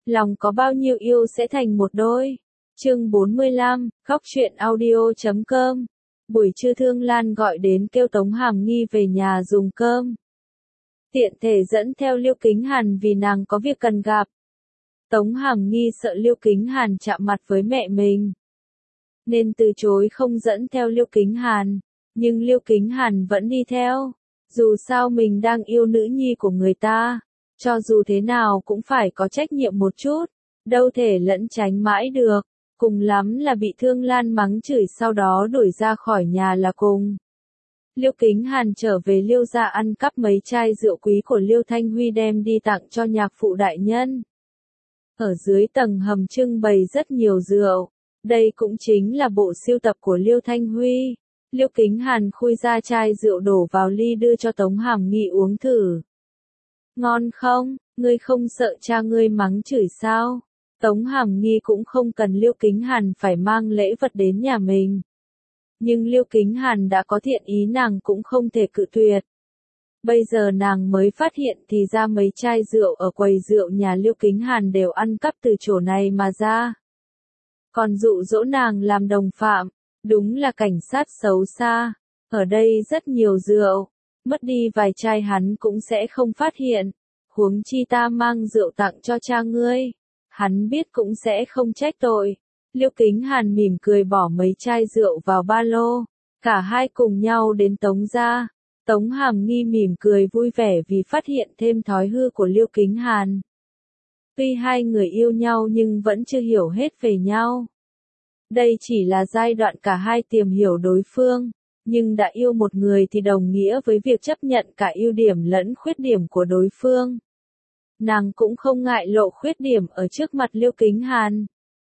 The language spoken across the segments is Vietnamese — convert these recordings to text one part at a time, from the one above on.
lòng có bao nhiêu yêu sẽ thành một đôi. Chương 45, Góc truyện audio.com. Buổi trưa Thương Lan gọi đến kêu Tống Hàm Nghi về nhà dùng cơm. Tiện thể dẫn theo Liêu Kính Hàn vì nàng có việc cần gặp. Tống Hàm Nghi sợ Liêu Kính Hàn chạm mặt với mẹ mình, nên từ chối không dẫn theo Liêu Kính Hàn, nhưng Liêu Kính Hàn vẫn đi theo. Dù sao mình đang yêu nữ nhi của người ta, cho dù thế nào cũng phải có trách nhiệm một chút, đâu thể lẫn tránh mãi được, cùng lắm là bị Thương Lan mắng chửi sau đó đuổi ra khỏi nhà là cùng. Liêu Kính Hàn trở về Liêu gia ăn cắp mấy chai rượu quý của Liêu Thanh Huy đem đi tặng cho nhạc phụ đại nhân. Ở dưới tầng hầm trưng bày rất nhiều rượu, đây cũng chính là bộ sưu tập của Liêu Thanh Huy. Liêu Kính Hàn khui ra chai rượu đổ vào ly đưa cho Tống Hàm Nghi uống thử. Ngon không, ngươi không sợ cha ngươi mắng chửi sao? Tống Hàm Nghi cũng không cần Liêu Kính Hàn phải mang lễ vật đến nhà mình. Nhưng Liêu Kính Hàn đã có thiện ý nàng cũng không thể cự tuyệt. Bây giờ nàng mới phát hiện thì ra mấy chai rượu ở quầy rượu nhà Liêu Kính Hàn đều ăn cắp từ chỗ này mà ra. Còn dụ dỗ nàng làm đồng phạm, đúng là cảnh sát xấu xa. Ở đây rất nhiều rượu, mất đi vài chai hắn cũng sẽ không phát hiện. Huống chi ta mang rượu tặng cho cha ngươi, hắn biết cũng sẽ không trách tội. Liêu Kính Hàn mỉm cười bỏ mấy chai rượu vào ba lô, cả hai cùng nhau đến Tống gia. Tống Hàm Nghi mỉm cười vui vẻ vì phát hiện thêm thói hư của Liêu Kính Hàn. Tuy hai người yêu nhau nhưng vẫn chưa hiểu hết về nhau. Đây chỉ là giai đoạn cả hai tìm hiểu đối phương, nhưng đã yêu một người thì đồng nghĩa với việc chấp nhận cả ưu điểm lẫn khuyết điểm của đối phương. Nàng cũng không ngại lộ khuyết điểm ở trước mặt Liêu Kính Hàn.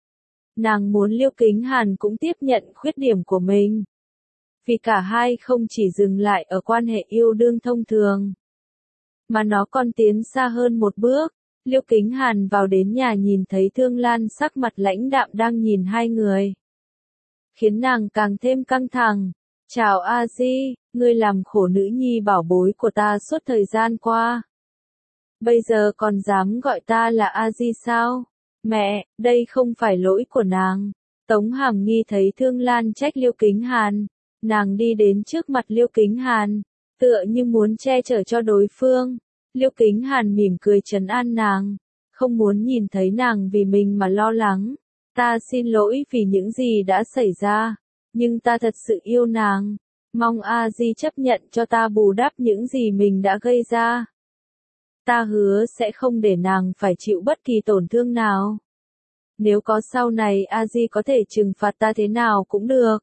Nàng muốn Liêu Kính Hàn cũng tiếp nhận khuyết điểm của mình. Vì cả hai không chỉ dừng lại ở quan hệ yêu đương thông thường, mà nó còn tiến xa hơn một bước. Liêu Kính Hàn vào đến nhà nhìn thấy Thương Lan sắc mặt lãnh đạm đang nhìn hai người, khiến nàng càng thêm căng thẳng. Chào A Di, ngươi làm khổ nữ nhi bảo bối của ta suốt thời gian qua. Bây giờ còn dám gọi ta là A Di sao? Mẹ, đây không phải lỗi của nàng. Tống Hàm Nghi thấy Thương Lan trách Liêu Kính Hàn, nàng đi đến trước mặt Liêu Kính Hàn, tựa như muốn che chở cho đối phương. Liêu Kính Hàn mỉm cười trấn an nàng, không muốn nhìn thấy nàng vì mình mà lo lắng. Ta xin lỗi vì những gì đã xảy ra, nhưng ta thật sự yêu nàng, mong A Di chấp nhận cho ta bù đắp những gì mình đã gây ra. Ta hứa sẽ không để nàng phải chịu bất kỳ tổn thương nào. Nếu có sau này A Di có thể trừng phạt ta thế nào cũng được.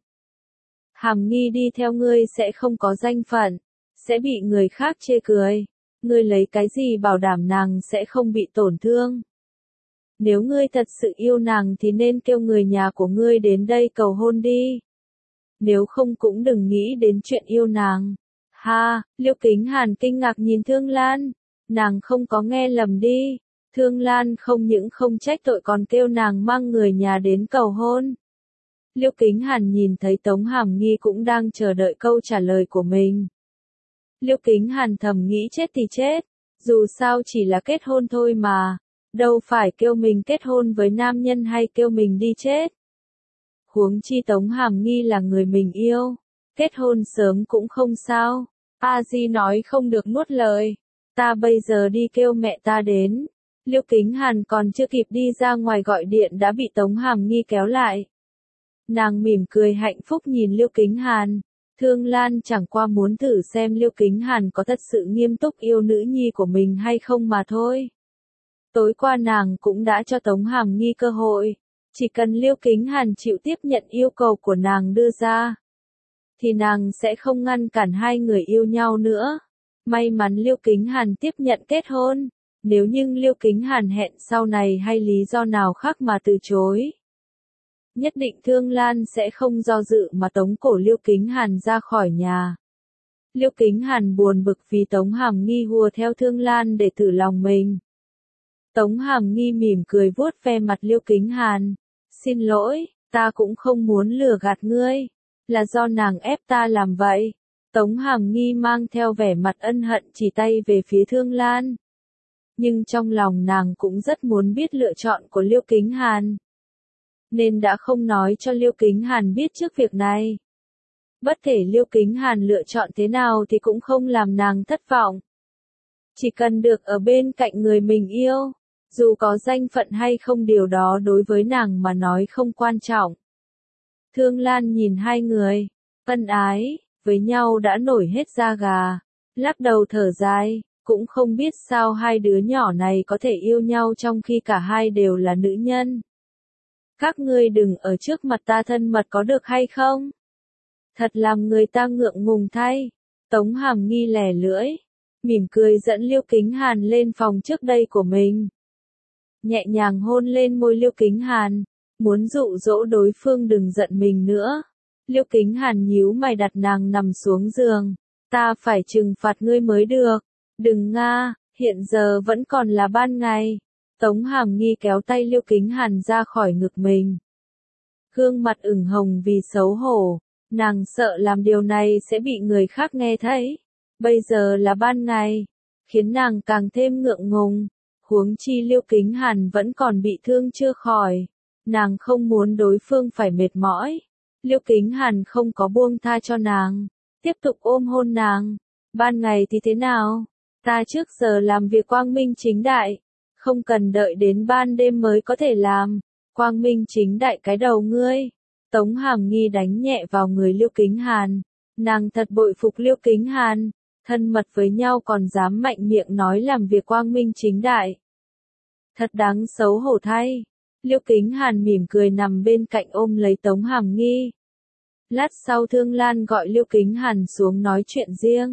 Hàm Nghi đi theo ngươi sẽ không có danh phận, sẽ bị người khác chê cười. Ngươi lấy cái gì bảo đảm nàng sẽ không bị tổn thương? Nếu ngươi thật sự yêu nàng thì nên kêu người nhà của ngươi đến đây cầu hôn đi. Nếu không cũng đừng nghĩ đến chuyện yêu nàng. Ha, Liêu Kính Hàn kinh ngạc nhìn Thương Lan. Nàng không có nghe lầm đi. Thương Lan không những không trách tội còn kêu nàng mang người nhà đến cầu hôn. Liêu Kính Hàn nhìn thấy Tống Hàm Nghi cũng đang chờ đợi câu trả lời của mình. Liêu Kính Hàn thầm nghĩ chết thì chết, dù sao chỉ là kết hôn thôi mà, đâu phải kêu mình kết hôn với nam nhân hay kêu mình đi chết. Huống chi Tống Hàm Nghi là người mình yêu, kết hôn sớm cũng không sao. A Di nói không được nuốt lời, ta bây giờ đi kêu mẹ ta đến. Liêu Kính Hàn còn chưa kịp đi ra ngoài gọi điện đã bị Tống Hàm Nghi kéo lại. Nàng mỉm cười hạnh phúc nhìn Liêu Kính Hàn. Thương Lan chẳng qua muốn thử xem Liêu Kính Hàn có thật sự nghiêm túc yêu nữ nhi của mình hay không mà thôi. Tối qua nàng cũng đã cho Tống Hàm Nghi cơ hội, chỉ cần Liêu Kính Hàn chịu tiếp nhận yêu cầu của nàng đưa ra, thì nàng sẽ không ngăn cản hai người yêu nhau nữa. May mắn Liêu Kính Hàn tiếp nhận kết hôn, nếu như Liêu Kính Hàn hẹn sau này hay lý do nào khác mà từ chối, nhất định Thương Lan sẽ không do dự mà tống cổ Liêu Kính Hàn ra khỏi nhà. Liêu Kính Hàn buồn bực vì Tống Hàm Nghi hùa theo Thương Lan để thử lòng mình. Tống Hàm Nghi mỉm cười vuốt ve mặt Liêu Kính Hàn. Xin lỗi, ta cũng không muốn lừa gạt ngươi, là do nàng ép ta làm vậy. Tống Hàm Nghi mang theo vẻ mặt ân hận chỉ tay về phía Thương Lan. nhưng trong lòng nàng cũng rất muốn biết lựa chọn của Liêu Kính Hàn. Nên đã không nói cho Liêu Kính Hàn biết trước việc này. Bất kể Liêu Kính Hàn lựa chọn thế nào thì cũng không làm nàng thất vọng. Chỉ cần được ở bên cạnh người mình yêu, dù có danh phận hay không điều đó đối với nàng mà nói không quan trọng. Thương Lan nhìn hai người, ân ái, với nhau đã nổi hết da gà, lắc đầu thở dài, cũng không biết sao hai đứa nhỏ này có thể yêu nhau trong khi cả hai đều là nữ nhân. Các ngươi đừng ở trước mặt ta thân mật có được hay không? Thật làm người ta ngượng ngùng thay. Tống Hàm Nghi lẻ lưỡi, mỉm cười dẫn Liêu Kính Hàn lên phòng trước đây của mình. Nhẹ nhàng hôn lên môi Liêu Kính Hàn, muốn dụ dỗ đối phương đừng giận mình nữa. Liêu Kính Hàn nhíu mày đặt nàng nằm xuống giường. Ta phải trừng phạt ngươi mới được. Đừng nga, hiện giờ vẫn còn là ban ngày. Tống Hàm Nghi kéo tay Liêu Kính Hàn ra khỏi ngực mình. Gương mặt ửng hồng vì xấu hổ, nàng sợ làm điều này sẽ bị người khác nghe thấy. Bây giờ là ban ngày, khiến nàng càng thêm ngượng ngùng. Huống chi Liêu Kính Hàn vẫn còn bị thương chưa khỏi. Nàng không muốn đối phương phải mệt mỏi. Liêu Kính Hàn không có buông tha cho nàng, tiếp tục ôm hôn nàng. Ban ngày thì thế nào? Ta trước giờ làm việc quang minh chính đại, không cần đợi đến ban đêm mới có thể làm. Quang minh chính đại cái đầu ngươi. Tống Hàm Nghi đánh nhẹ vào người Liêu Kính Hàn. Nàng thật bội phục Liêu Kính Hàn, thân mật với nhau còn dám mạnh miệng nói làm việc quang minh chính đại. Thật đáng xấu hổ thay. Liêu Kính Hàn mỉm cười nằm bên cạnh ôm lấy Tống Hàm Nghi. Lát sau Thương Lan gọi Liêu Kính Hàn xuống nói chuyện riêng.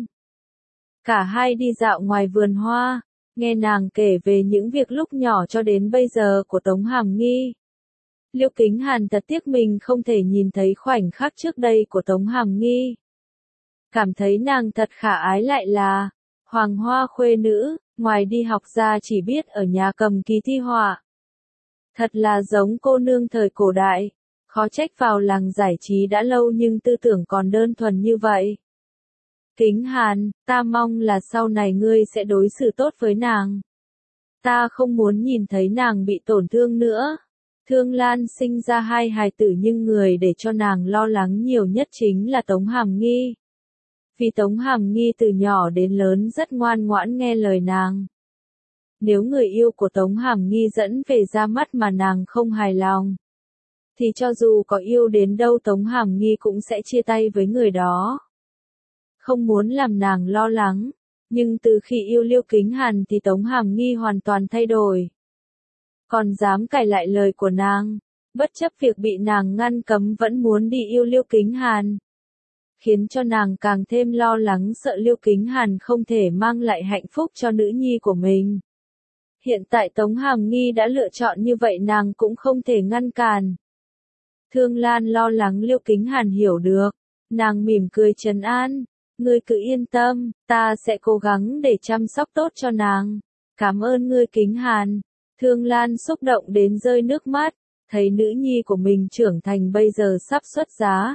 Cả hai đi dạo ngoài vườn hoa, nghe nàng kể về những việc lúc nhỏ cho đến bây giờ của Tống Hàm Nghi. Liêu Kính Hàn thật tiếc mình không thể nhìn thấy khoảnh khắc trước đây của Tống Hàm Nghi. Cảm thấy nàng thật khả ái lại là hoàng hoa khuê nữ, ngoài đi học ra chỉ biết ở nhà cầm kỳ thi họa. Thật là giống cô nương thời cổ đại, khó trách vào làng giải trí đã lâu nhưng tư tưởng còn đơn thuần như vậy. Kính Hàn, ta mong là sau này ngươi sẽ đối xử tốt với nàng. Ta không muốn nhìn thấy nàng bị tổn thương nữa. Thương Lan sinh ra hai hài tử nhưng người để cho nàng lo lắng nhiều nhất chính là Tống Hàm Nghi. Vì Tống Hàm Nghi từ nhỏ đến lớn rất ngoan ngoãn nghe lời nàng. Nếu người yêu của Tống Hàm Nghi dẫn về ra mắt mà nàng không hài lòng, thì cho dù có yêu đến đâu Tống Hàm Nghi cũng sẽ chia tay với người đó. Không muốn làm nàng lo lắng, nhưng từ khi yêu Liêu Kính Hàn thì Tống Hàm Nghi hoàn toàn thay đổi. Còn dám cãi lại lời của nàng, bất chấp việc bị nàng ngăn cấm vẫn muốn đi yêu Liêu Kính Hàn. Khiến cho nàng càng thêm lo lắng sợ Liêu Kính Hàn không thể mang lại hạnh phúc cho nữ nhi của mình. Hiện tại Tống Hàm Nghi đã lựa chọn như vậy nàng cũng không thể ngăn cản. Thương Lan lo lắng Liêu Kính Hàn hiểu được, nàng mỉm cười trấn an, ngươi cứ yên tâm, ta sẽ cố gắng để chăm sóc tốt cho nàng. Cảm ơn ngươi Kính Hàn. Thương Lan xúc động đến rơi nước mắt, thấy nữ nhi của mình trưởng thành bây giờ sắp xuất giá.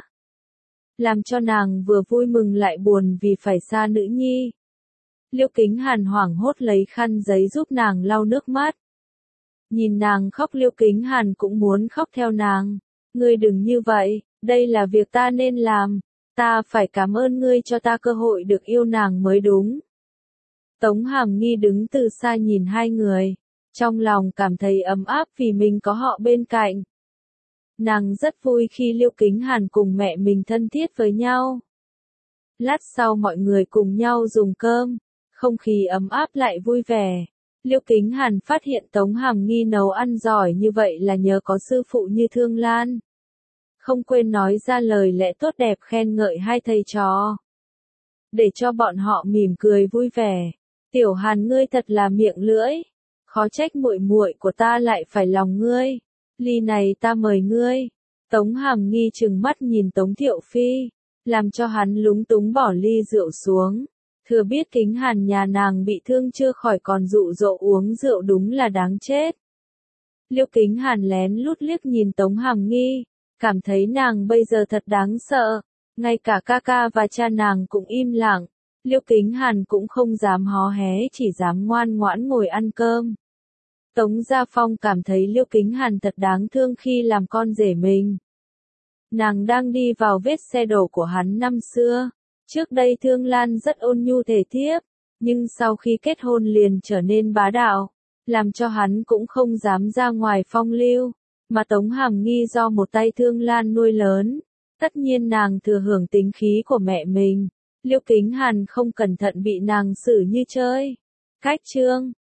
Làm cho nàng vừa vui mừng lại buồn vì phải xa nữ nhi. Liêu Kính Hàn hoảng hốt lấy khăn giấy giúp nàng lau nước mắt. Nhìn nàng khóc Liêu Kính Hàn cũng muốn khóc theo nàng. Ngươi đừng như vậy, đây là việc ta nên làm. Ta phải cảm ơn ngươi cho ta cơ hội được yêu nàng mới đúng. Tống Hàm Nghi đứng từ xa nhìn hai người. Trong lòng cảm thấy ấm áp vì mình có họ bên cạnh. Nàng rất vui khi Liêu Kính Hàn cùng mẹ mình thân thiết với nhau. Lát sau mọi người cùng nhau dùng cơm, không khí ấm áp lại vui vẻ. Liêu Kính Hàn phát hiện Tống Hàm Nghi nấu ăn giỏi như vậy là nhờ có sư phụ như Thương Lan. Không quên nói ra lời lẽ tốt đẹp khen ngợi hai thầy trò. Để cho bọn họ mỉm cười vui vẻ. Tiểu Hàn ngươi thật là miệng lưỡi. Khó trách muội muội của ta lại phải lòng ngươi. Ly này ta mời ngươi. Tống Hàm Nghi trừng mắt nhìn Tống Thiệu Phi, làm cho hắn lúng túng bỏ ly rượu xuống. Thừa biết Kính Hàn nhà nàng bị thương chưa khỏi còn dụ dỗ uống rượu đúng là đáng chết. Liêu Kính Hàn lén lút liếc nhìn Tống Hàm Nghi, cảm thấy nàng bây giờ thật đáng sợ. Ngay cả ca ca và cha nàng cũng im lặng. Liễu Kính Hàn cũng không dám hó hé, chỉ dám ngoan ngoãn ngồi ăn cơm. Tống Gia Phong cảm thấy Liễu Kính Hàn thật đáng thương khi làm con rể mình. Nàng đang đi vào vết xe đổ của hắn năm xưa. Trước đây Thương Lan rất ôn nhu thể thiếp, nhưng sau khi kết hôn liền trở nên bá đạo, làm cho hắn cũng không dám ra ngoài phong lưu, mà Tống Hàm Nghi do một tay Thương Lan nuôi lớn, tất nhiên nàng thừa hưởng tính khí của mẹ mình. Liễu Kính Hàn không cẩn thận bị nàng xử như chơi. Cách chương